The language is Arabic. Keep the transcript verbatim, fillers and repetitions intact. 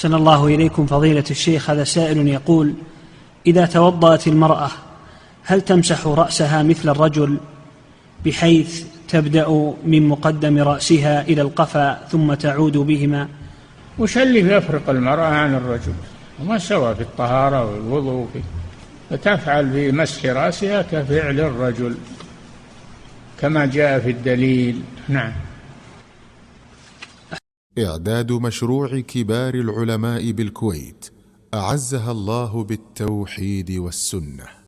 أحسن الله إليكم فضيلة الشيخ. هذا سائل يقول: إذا توضأت المرأة هل تمسح رأسها مثل الرجل بحيث تبدأ من مقدم رأسها إلى القفا ثم تعود بهما؟ وش اللي يفرق المرأة عن الرجل؟ وما سوى في الطهارة والوضوء، فتفعل بمسح رأسها كفعل الرجل كما جاء في الدليل. نعم. إعداد مشروع كبار العلماء بالكويت أعزها الله بالتوحيد والسنة.